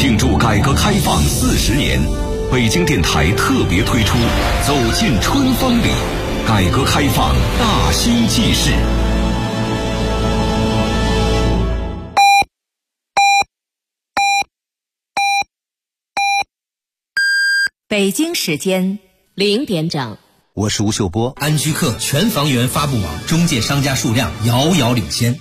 庆祝改革开放40年，北京电台特别推出《走进春风里》，改革开放大新纪事。 北京时间0点整， 我是吴秀波。 安居客全房源发布网中介商家数量遥遥领先。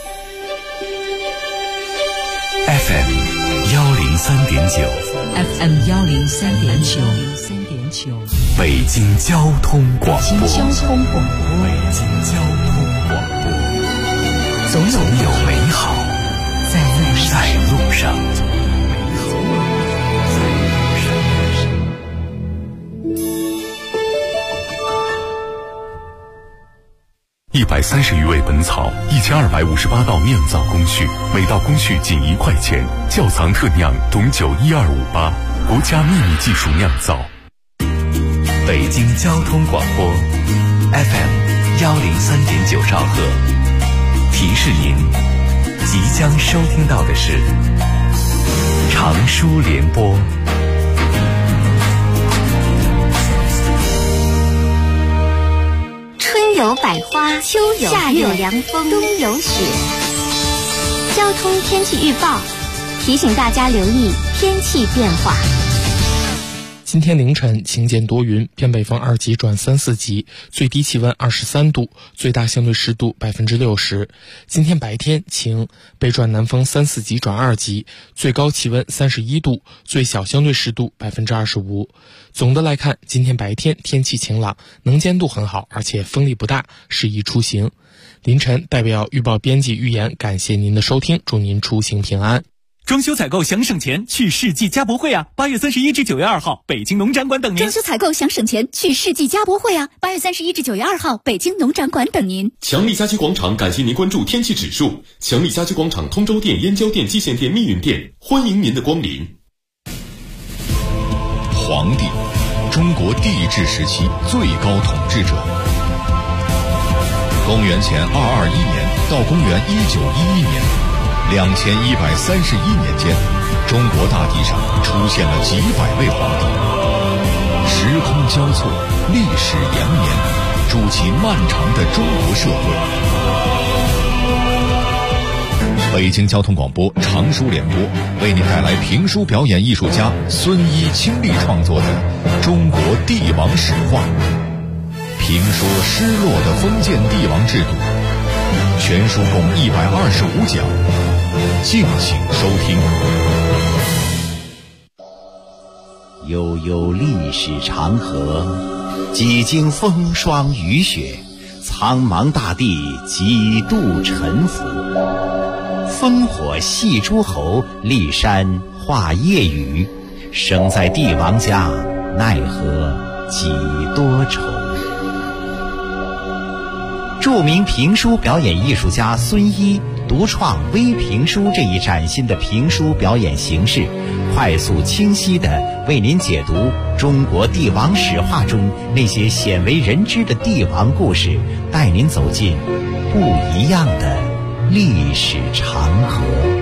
FM 103.9 FM 103.9， 北京交通广播。 北京交通广播，总有美好在路上。 130余味本草，1258道酿造工序，每道工序仅1块钱。窖藏特酿董酒12588，国家秘密技术酿造。北京交通广播 FM 103.9兆赫，提示您即将收听到的是长舒联播。 春有百花，秋有夏有凉风，冬有雪。交通天气预报提醒大家留意天气变化。 今天凌晨晴间多云，偏北风2级转3、4级，最低气温23度，最大相对湿度60%。今天白天晴，北转南风3、4级转2级，最高气温31度，最小相对湿度25%。总的来看，今天白天天气晴朗，能见度很好，而且风力不大，适宜出行。凌晨代表预报编辑预言，感谢您的收听，祝您出行平安。 装修采购想省钱，去世纪家博会啊！8月31至9月2号，北京农展馆等您。 装修采购想省钱，去世纪家博会啊！8月31至9月2号，北京农展馆等您。 强力家居广场感谢您关注天气指数。强力家居广场通州店、燕郊店、蓟县店、密云店，欢迎您的光临。 皇帝，中国帝制时期最高统治者。公元前221年到公元1911年。2131年间，中国大地上出现了几百位皇帝，时空交错，历史延绵，筑起漫长的中国社会。北京交通广播长舒联播为您带来评书表演艺术家孙一亲力创作的《中国帝王史话》，评说失落的封建帝王制度，全书共125讲。敬请收听。 悠悠历史长河，几经风霜雨雪，苍茫大地几度沉浮。烽火戏诸侯，骊山画夜雨。生在帝王家，奈何几多愁。著名评书表演艺术家孙一独创微评书这一崭新的评书表演形式，快速清晰地为您解读中国帝王史话中那些鲜为人知的帝王故事，带您走进不一样的历史长河。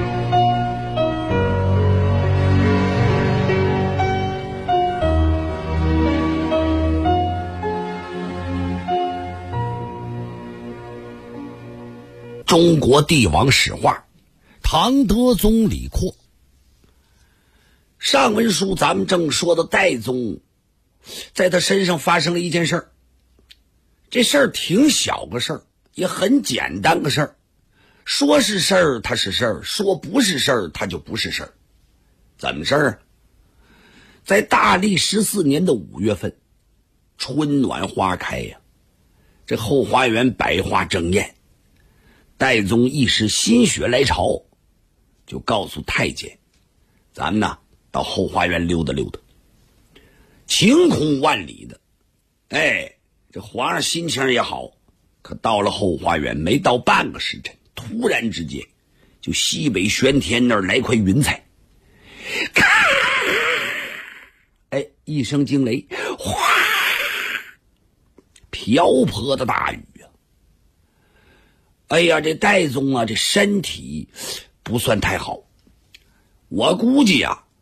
中国帝王史话，唐德宗李阔。上文书咱们正说的代宗，在他身上发生了一件事儿。这事儿挺小个事儿，也很简单个事儿。说是事儿，它是事儿；说不是事儿，它就不是事儿。怎么事儿啊？在大历14年的5月份，春暖花开呀，这后花园百花争艳。代宗一时心血来潮，就告诉太监，咱们呢到后花园溜达溜达。晴空万里的，这皇上心情也好，可到了后花园没到半个时辰，突然之间就西北玄天那儿来块云彩，咔，一声惊雷，哗，瓢泼的大雨。这代宗啊，这身体不算太好，我估计啊，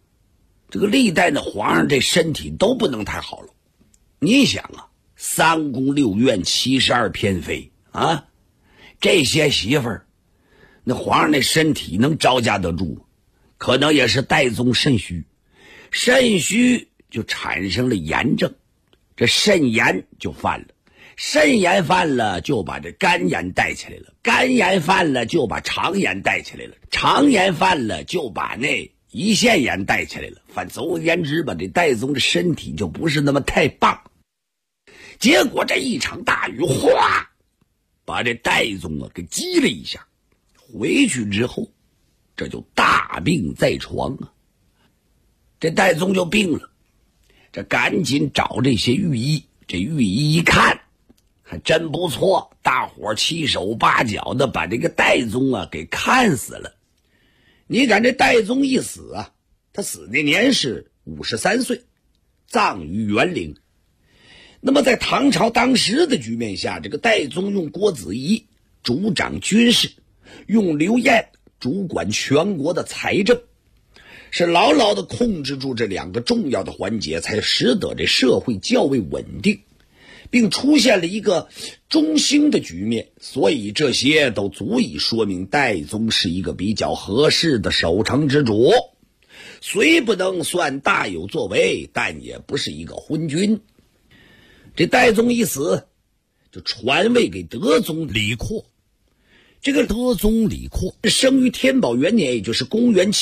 这个历代的皇上这身体都不能太好了。你想啊，3宫6院72偏妃啊，这些媳妇儿，那皇上那身体能招架得住吗？可能也是代宗肾虚，肾虚就产生了炎症，这肾炎就犯了，肾炎犯了就把这肝炎带起来了，肝炎犯了就把肠炎带起来了，肠炎犯了就把那胰腺炎带起来了。反总而言之吧，这代宗的身体就不是那么太棒。结果这一场大雨哗把这代宗给击了一下，回去之后这就大病在床啊。这代宗就病了，这赶紧找这些御医，这御医一看还真不错，大伙七手八脚的把这个代宗给看死了。你看这代宗一死啊，他死那年是53岁，葬于园陵。那么在唐朝当时的局面下，这个代宗用郭子仪主掌军事，用刘晏主管全国的财政，是牢牢地控制住这2个重要的环节，才使得这社会较为稳定，并出现了一个中兴的局面。所以这些都足以说明代宗是一个比较合适的守成之主，虽不能算大有作为，但也不是一个昏君。这代宗一死，就传位给德宗李阔。这个德宗李阔生于天宝元年，也就是公元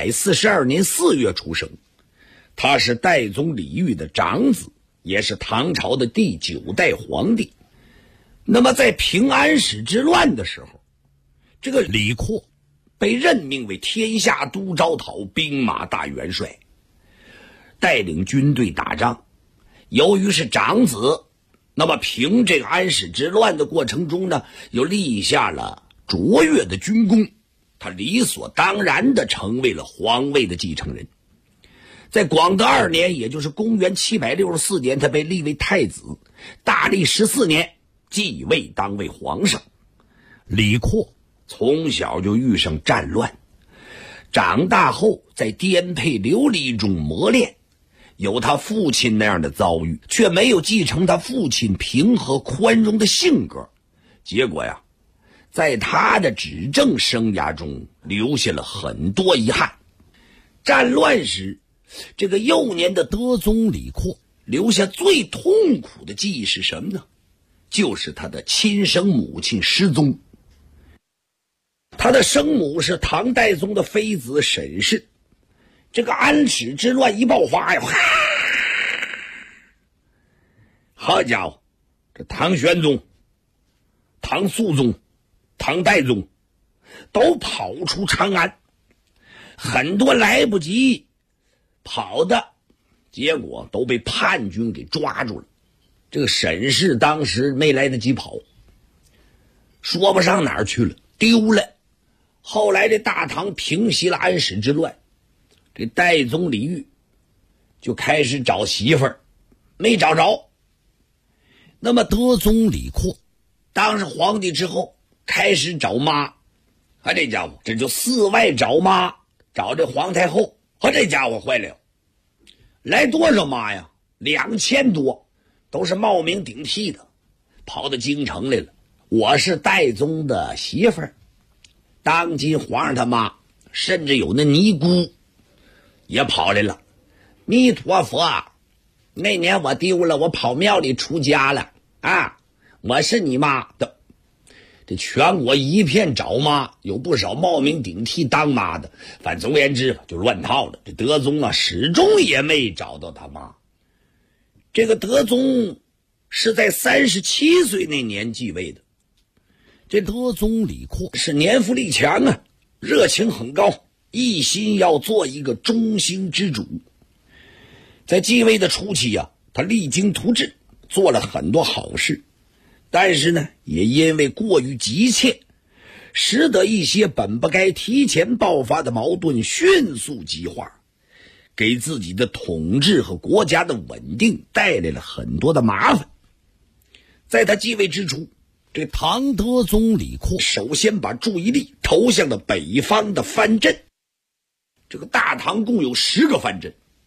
742年4月出生。他是代宗李煜的长子，也是唐朝的第9代皇帝。那么在平安史之乱的时候，这个李阔被任命为天下都招讨兵马大元帅，带领军队打仗。由于是长子，那么凭这个安史之乱的过程中呢，又立下了卓越的军功，他理所当然地成为了皇位的继承人。在广德2年，也就是公元764年，他被立为太子，大历14年继位当为皇上。李阔从小就遇上战乱，长大后在颠沛流离中磨练，有他父亲那样的遭遇，却没有继承他父亲平和宽容的性格。结果呀，在他的执政生涯中留下了很多遗憾。战乱时，这个幼年的德宗李阔留下最痛苦的记忆是什么呢？就是他的亲生母亲失踪。他的生母是唐代宗的妃子沈氏。这个安史之乱一爆发呀，好家伙，这唐玄宗、唐肃宗、唐代宗都跑出长安，很多来不及跑的，结果都被叛军给抓住了。这个沈氏当时没来得及跑，说不上哪儿去了，丢了。后来这大唐平息了安史之乱，这代宗李煜就开始找媳妇儿，没找着。那么德宗李阔当上皇帝之后，开始找妈，这家伙这就4外找妈，找这皇太后。这家伙坏了，来多少妈呀？2000多，都是冒名顶替的，跑到京城来了。我是代宗的媳妇儿，当今皇上他妈，甚至有那尼姑也跑来了。弥陀佛，那年我丢了，我跑庙里出家了啊！我是你妈的。这全国一片找妈，有不少冒名顶替当妈的。反总而言之就乱套了。这德宗啊，始终也没找到他妈。这个德宗是在37岁那年继位的。这德宗李阔是年富力强啊，热情很高，一心要做一个中兴之主。在继位的初期啊，他励精图治，做了很多好事，但是呢，也因为过于急切，使得一些本不该提前爆发的矛盾迅速激化，给自己的统治和国家的稳定带来了很多的麻烦。在他继位之初，这唐德宗李阔首先把注意力投向了北方的藩镇。这个大唐共有10个藩镇，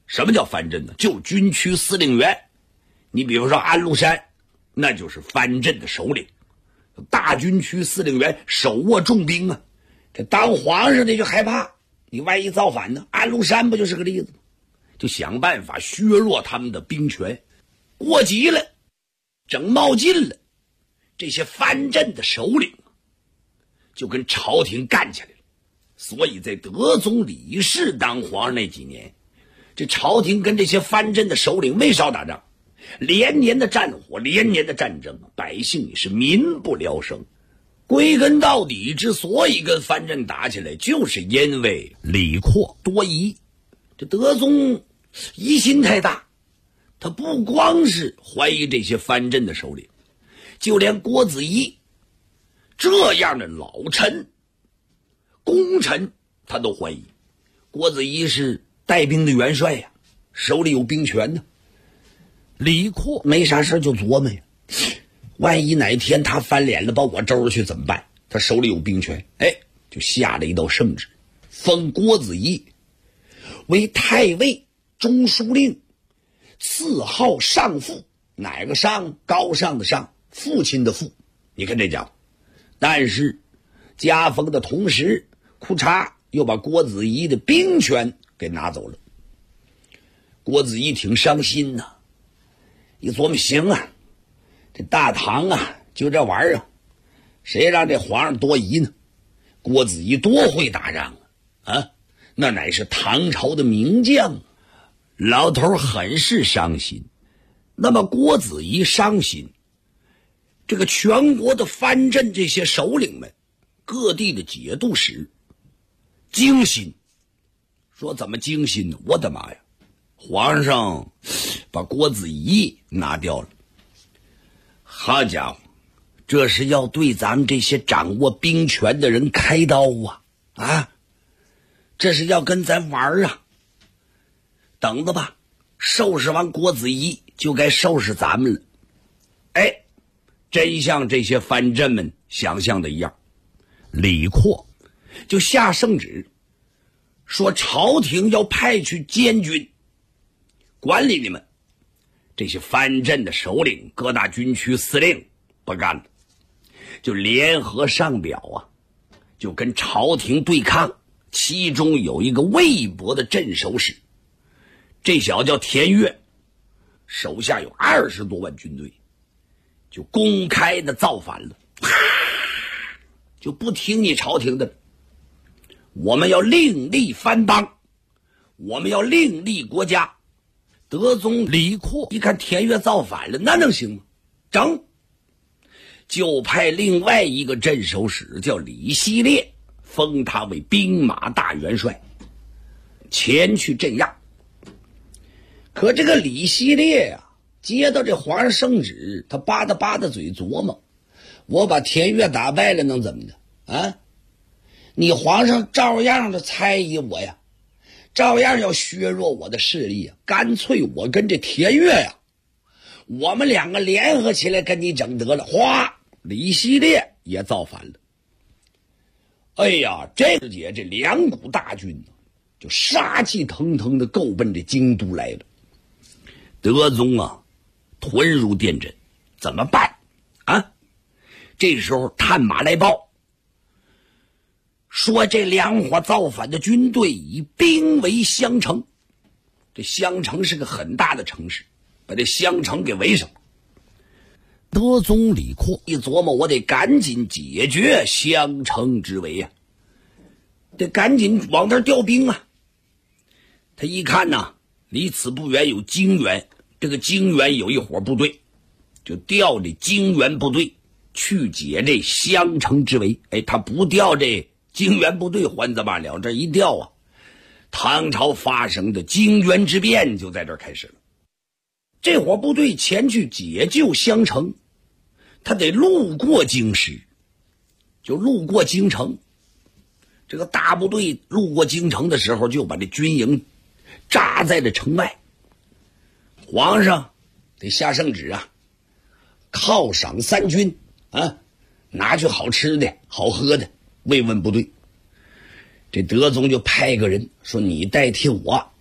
什么叫藩镇呢？就是军区司令员。你比如说安禄山，那就是藩镇的首领，大军区司令员手握重兵啊。这当皇上的就害怕，你万一造反呢？安禄山不就是个例子吗？就想办法削弱他们的兵权。过急了，整冒进了，这些藩镇的首领就跟朝廷干起来了。所以在德宗李氏当皇上那几年，这朝廷跟这些藩镇的首领没少打仗，连年的战火，连年的战争，百姓也是民不聊生。归根到底，之所以跟藩镇打起来，就是因为李阔多疑。这德宗疑心太大，他不光是怀疑这些藩镇的首领，就连郭子仪这样的老臣功臣他都怀疑。郭子仪是带兵的元帅呀，手里有兵权呢。李阔没啥事就琢磨呀，万一哪天他翻脸了，把我周去怎么办？他手里有兵权，就下了一道圣旨，封郭子仪为太尉、中书令，赐号上父。哪个上？高尚的上，父亲的父。你看这家伙，但是加封的同时，库嚓又把郭子仪的兵权给拿走了。郭子仪挺伤心呐，一琢磨，行啊，这大唐啊，就这玩意儿，谁让这皇上多疑呢？郭子仪多会打仗啊！那乃是唐朝的名将，老头很是伤心。那么郭子仪伤心，这个全国的藩镇这些首领们，各地的节度使惊心，说怎么惊心呢？我的妈呀！皇上把郭子仪拿掉了，好家伙，这是要对咱们这些掌握兵权的人开刀啊！这是要跟咱玩啊！等着吧，收拾完郭子仪就该收拾咱们了。真像这些藩镇们想象的一样，李阔就下圣旨说，朝廷要派去监军管理你们这些藩镇的首领，各大军区司令不干了，就联合上表就跟朝廷对抗。其中有一个魏博的镇守使，这小子叫田悦，手下有20多万军队，就公开的造反了，就不听你朝廷的，我们要另立藩邦，我们要另立国家。德宗李阔一看田悦造反了，那能行吗？整，就派另外一个镇守使叫李希烈，封他为兵马大元帅，前去镇压。可这个李希烈接到这皇上圣旨，他吧嗒嘴琢磨，我把田悦打败了能怎么的？你皇上照样的猜疑我呀，照样要削弱我的势力干脆我跟这田悦我们两个联合起来跟你整得了。哗，李希烈也造反了。这时节这两股大军就杀气腾腾的够奔这京都来了。德宗屯入殿诊，怎么办这时候探马来报说，这两伙造反的军队以兵围襄城。这襄城是个很大的城市，把这襄城给围上。德宗李阔一琢磨，我得赶紧解决襄城之围得赶紧往那儿调兵他一看离此不远有泾原，这个泾原有一伙部队，就调这泾原部队去解这襄城之围。他不调这泾原部队还怎么了？这一调唐朝发生的泾原之变就在这儿开始了。这伙部队前去解救襄城，他得路过京师，就路过京城。这个大部队路过京城的时候，就把这军营扎在了城外。皇上得下圣旨犒赏三军拿去好吃的好喝的慰问部队。这德宗就派个人说，你代替我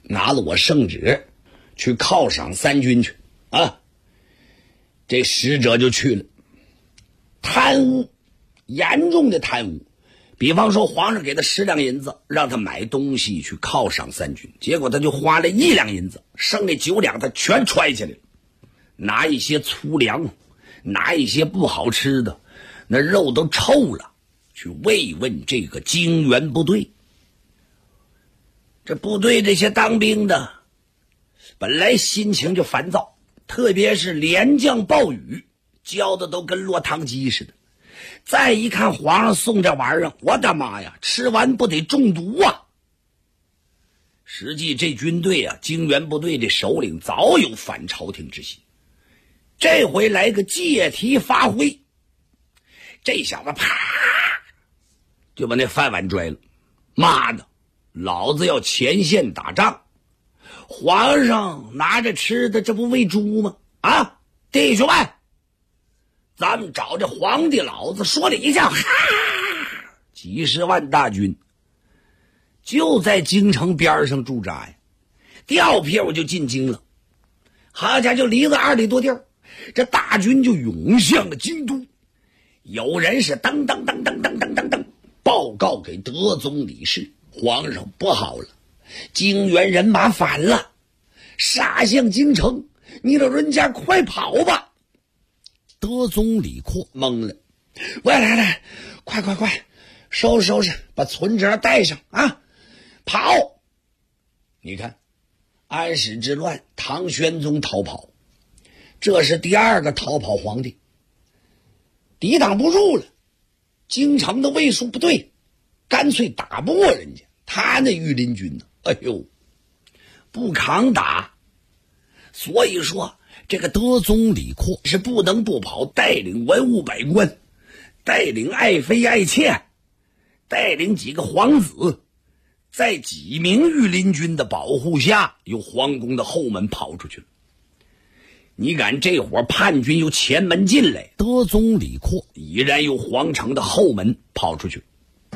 拿了我圣旨去犒赏三军去啊。这使者就去了，贪污，严重的贪污。比方说皇上给他10两银子，让他买东西去犒赏三军，结果他就花了1两银子，剩下9两他全揣起来了，拿一些粗粮，拿一些不好吃的，那肉都臭了，去慰问这个金元部队。这部队这些当兵的本来心情就烦躁，特别是连降暴雨，浇的都跟落汤鸡似的。再一看皇上送这玩意儿，我的妈呀，吃完不得中毒啊！实际这军队啊，金元部队的首领早有反朝廷之心，这回来个借题发挥，这小子啪就把那饭碗拽了。妈的，老子要前线打仗，皇上拿着吃的，这不喂猪吗？啊，弟兄们，咱们找这皇帝老子说理去！几十万大军就在京城边上驻扎呀，调屁股就进京了。好家伙，就离了2里多地儿，这大军就涌向了京都。有人是噔噔噔噔噔噔噔噔报告给德宗李氏，皇上不好了，京元人马反了，杀向京城，你老人家快跑吧！德宗李阔懵了，喂，来，快，收拾，把存折带上啊，跑！你看，安史之乱，唐玄宗逃跑，这是第2个逃跑皇帝，抵挡不住了，京城的卫戍不对，干脆打不过人家，他那御林军呢，哎呦，不抗打，所以说这个德宗李阔是不能不跑，带领文武百官，带领爱妃爱妾，带领几个皇子，在几名御林军的保护下，由皇宫的后门跑出去了。你敢这伙叛军由前门进来，德宗李阔已然由皇城的后门跑出去。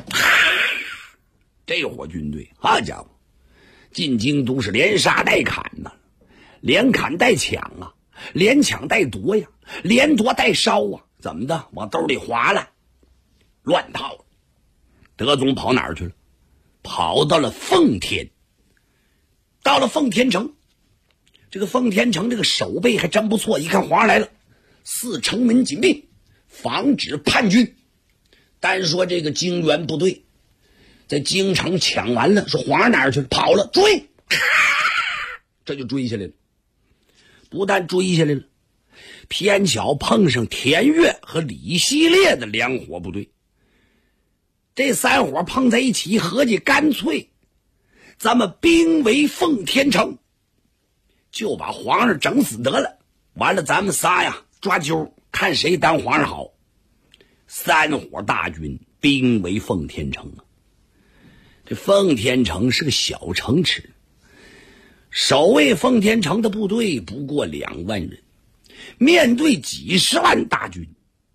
这伙军队，好家伙，进京都是连杀带砍呐，连砍带抢啊，连抢带夺呀，连夺带烧啊，怎么的，往兜里划了，乱套了。德宗跑哪儿去了？跑到了奉天。到了奉天城，这个奉天城这个守备还真不错，一看皇上来了，4城门紧闭，防止叛军。单说这个京元部队在京城抢完了，说皇上哪儿去了？跑了，追，这就追下来了。不但追下来了，偏巧碰上田悦和李希烈的2伙部队，这3伙碰在一起，合计干脆咱们兵围奉天城，就把皇上整死得了，完了咱们仨呀抓阄，看谁当皇上好。3伙大军兵围奉天城啊，这奉天城是个小城池，守卫奉天城的部队不过2万人，面对几10万大军，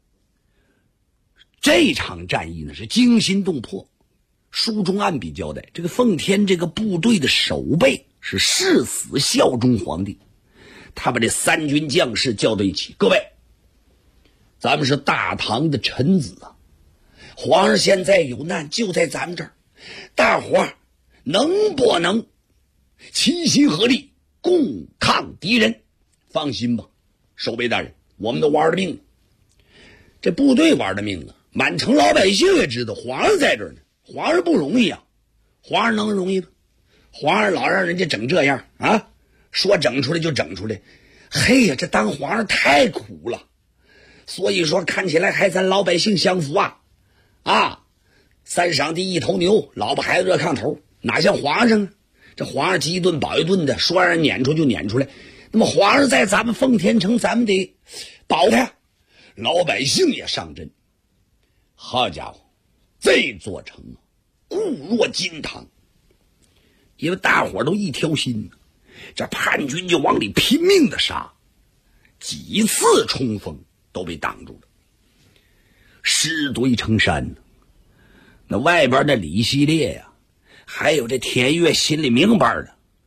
这场战役呢是惊心动魄。书中暗笔交代，这个奉天这个部队的守备是誓死效忠皇帝。他把这3军将士叫到一起，各位，咱们是大唐的臣子啊，皇上现在有难就在咱们这儿，大伙儿能不能齐心合力共抗敌人？放心吧，守备大人，我们都玩了命了。这部队玩了命了，满城老百姓也知道皇上在这儿呢，皇上不容易啊，皇上能容易吗？皇上老让人家整这样啊，说整出来就整出来，嘿呀，这当皇上太苦了。所以说看起来还咱老百姓享福啊，3赏地1头牛，老婆孩子热炕头，哪像皇上啊？这皇上饥一顿饱一顿的，说让人撵出就撵出来。那么皇上在咱们奉天城，咱们得保他，老百姓也上阵。好家伙，这座城啊，固若金汤，因为大伙都一条心，这叛军就往里拼命的杀，几次冲锋都被挡住了，尸堆成山。那外边的李希烈呀，还有这田悦心里明白的，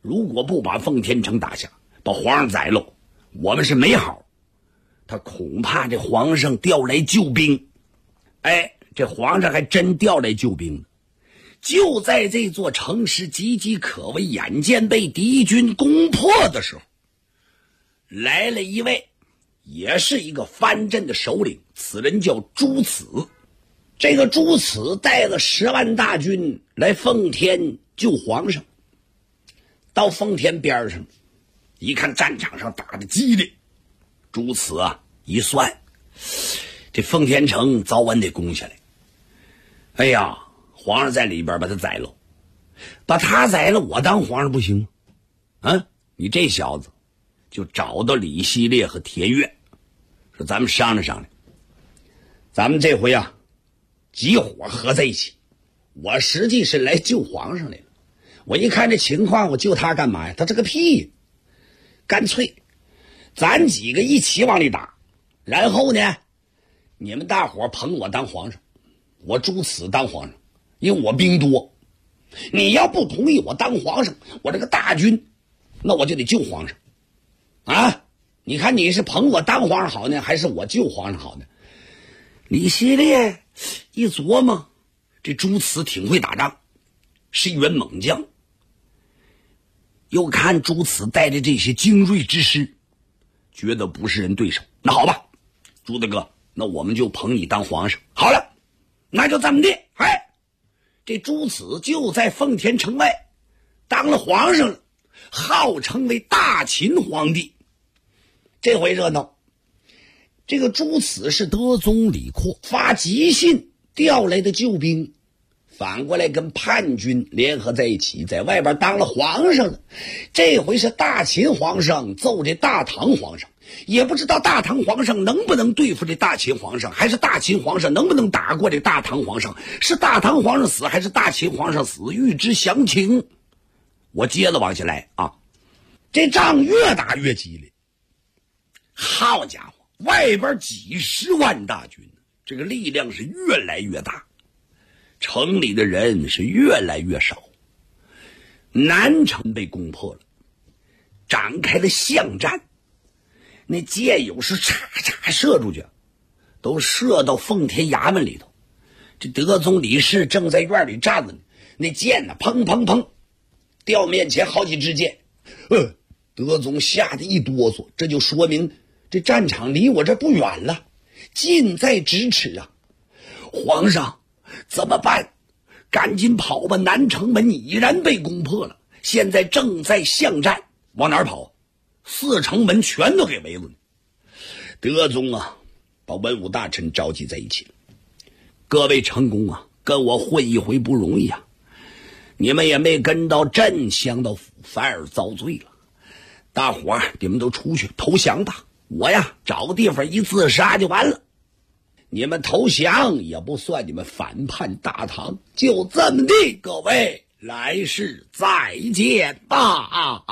如果不把奉天城打下，把皇上宰了，我们是没好。他恐怕这皇上调来救兵。哎，这皇上还真调来救兵了。就在这座城池岌岌可危，眼见被敌军攻破的时候，来了一位也是一个藩镇的首领，此人叫朱慈。这个朱慈带了10万大军来奉天救皇上。到奉天边上一看战场上打得激烈，朱慈一算，这奉天城早晚得攻下来。哎呀，皇上在里边把他宰了，把他宰了，我当皇上不行啊！你这小子，就找到李希烈和田悦，说咱们商量商量，咱们这回几伙合在一起。我实际是来救皇上来了，我一看这情况，我救他干嘛呀？他这个屁！干脆咱几个一起往里打，然后呢，你们大伙捧我当皇上，我朱慈当皇上，因为我兵多。你要不同意我当皇上，我这个大军，那我就得救皇上啊！你看你是捧我当皇上好呢，还是我救皇上好呢？李希烈一琢磨，这朱慈挺会打仗，是一员猛将。又看朱慈带着这些精锐之师，觉得不是人对手。那好吧，朱大哥，那我们就捧你当皇上。好了，那就这么的。哎，这朱慈就在奉天城外当了皇上了，号称为大秦皇帝。这回热闹，这个朱慈是德宗李阔发急信调来的救兵，反过来跟叛军联合在一起，在外边当了皇上了。这回是大秦皇上揍这大唐皇上，也不知道大唐皇上能不能对付这大秦皇上，还是大秦皇上能不能打过这大唐皇上，是大唐皇上死还是大秦皇上死，欲知详情，我接着往下来啊。这仗越打越激烈，好家伙，外边几10万大军，这个力量是越来越大，城里的人是越来越少。南城被攻破了，展开了巷战，那箭有时嚓嚓射出去，都射到奉天衙门里头。这德宗李氏正在院里站着呢，那箭砰砰砰掉面前好几支箭。德宗吓得一哆嗦，这就说明这战场离我这不远了，近在咫尺啊！皇上怎么办？赶紧跑吧！南城门已然被攻破了，现在正在巷战，往哪儿跑？4城门全都给围了。德宗把文武大臣召集在一起了，各位成功跟我混一回不容易啊！你们也没跟到朕降到府，反而遭罪了。大伙你们都出去投降吧，我找个地方一自杀就完了。你们投降也不算你们反叛大唐，就这么地，各位来世再见吧！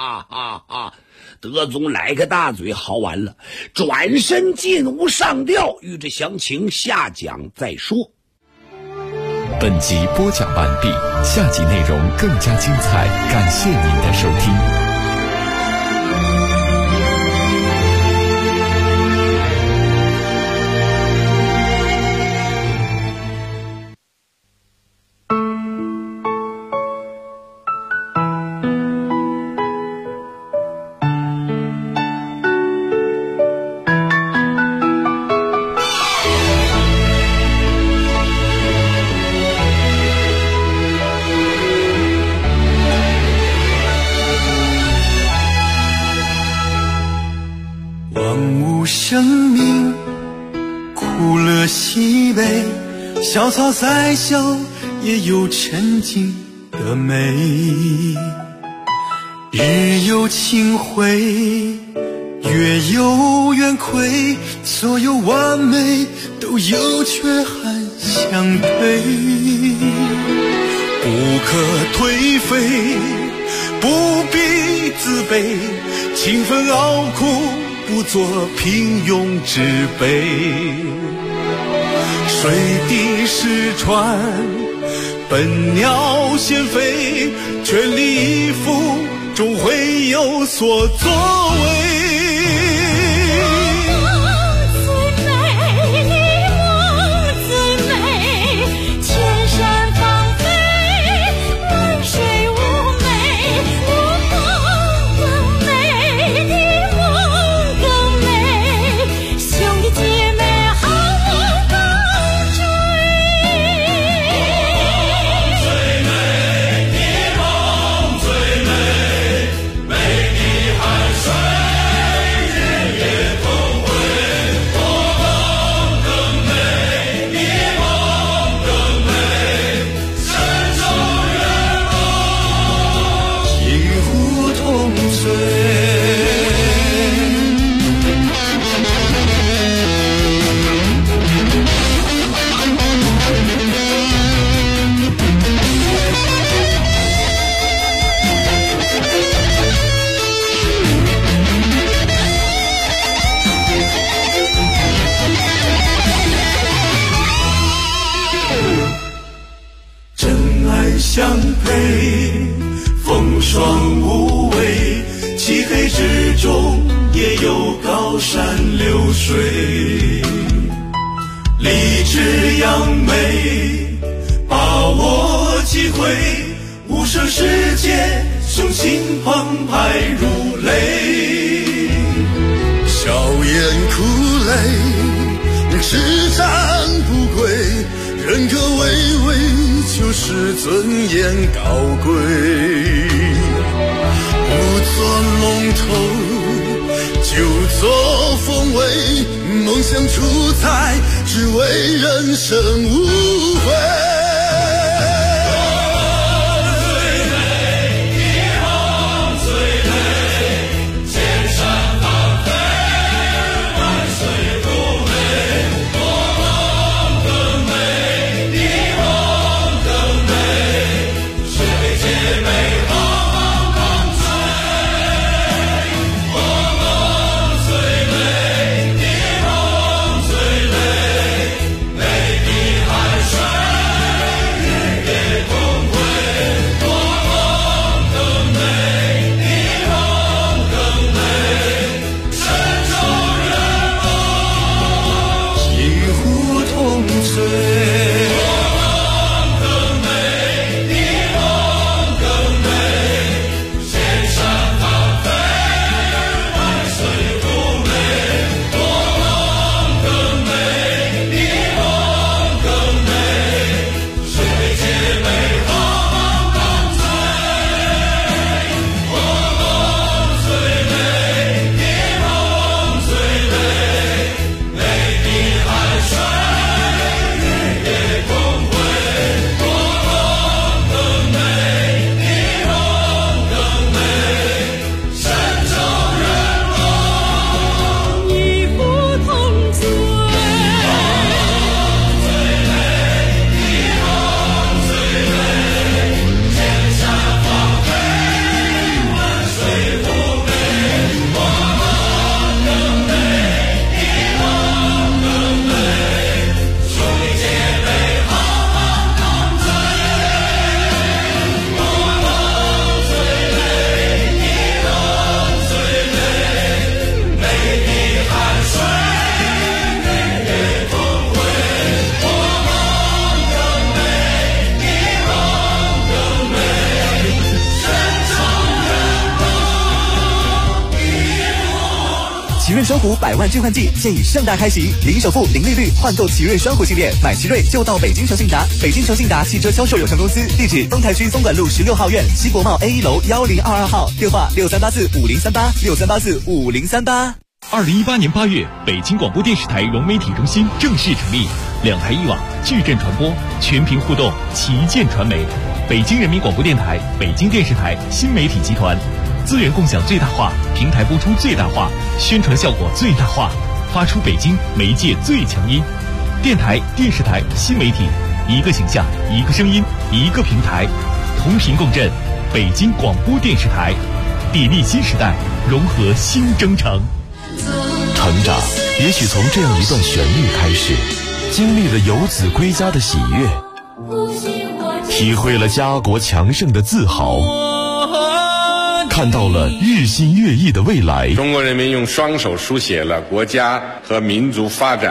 德宗来个大嘴，嚎完了，转身进屋上吊。欲知详情，下讲再说。 本集播讲完毕，下集内容更加精彩，感谢您的收听。 小草再小也有沉静的美，日有清辉，月有圆亏，所有完美都有缺憾相对，不可颓废，不必自卑，勤奋熬苦，不做平庸之辈。水滴石穿，笨鸟先飞，全力以赴有所作为。相配，风霜无畏，漆黑之中也有高山流水。立志扬眉，把握机会，无声世界，雄心澎湃如雷。笑颜苦泪，叱咤不归，人格巍巍，就是尊严高贵。不做龙头，就做凤尾，梦想出彩，只为人生无悔。 奇瑞双虎100万置换季现已盛大开启，零首付、零利率换购奇瑞双虎系列，买奇瑞就到北京诚信达。北京诚信达汽车销售有限公司，地址丰台区东莞路16号院西国贸 A1 楼1022号，电话63845038，63845038。 2018年8月，北京广播电视台融媒体中心正式成立，2台1网，矩阵传播，全屏互动，旗舰传媒。北京人民广播电台、北京电视台新媒体集团。资源共享最大化，平台播出最大化，宣传效果最大化，发出北京媒介最强音。电台、电视台、新媒体，一个形象，一个声音，一个平台，同频共振。北京广播电视台，砥砺新时代，融合新征程。 成长也许从这样一段旋律开始，经历了游子归家的喜悦，体会了家国强盛的自豪， 看到了日新月异的未来。 中国人民用双手书写了国家和民族发展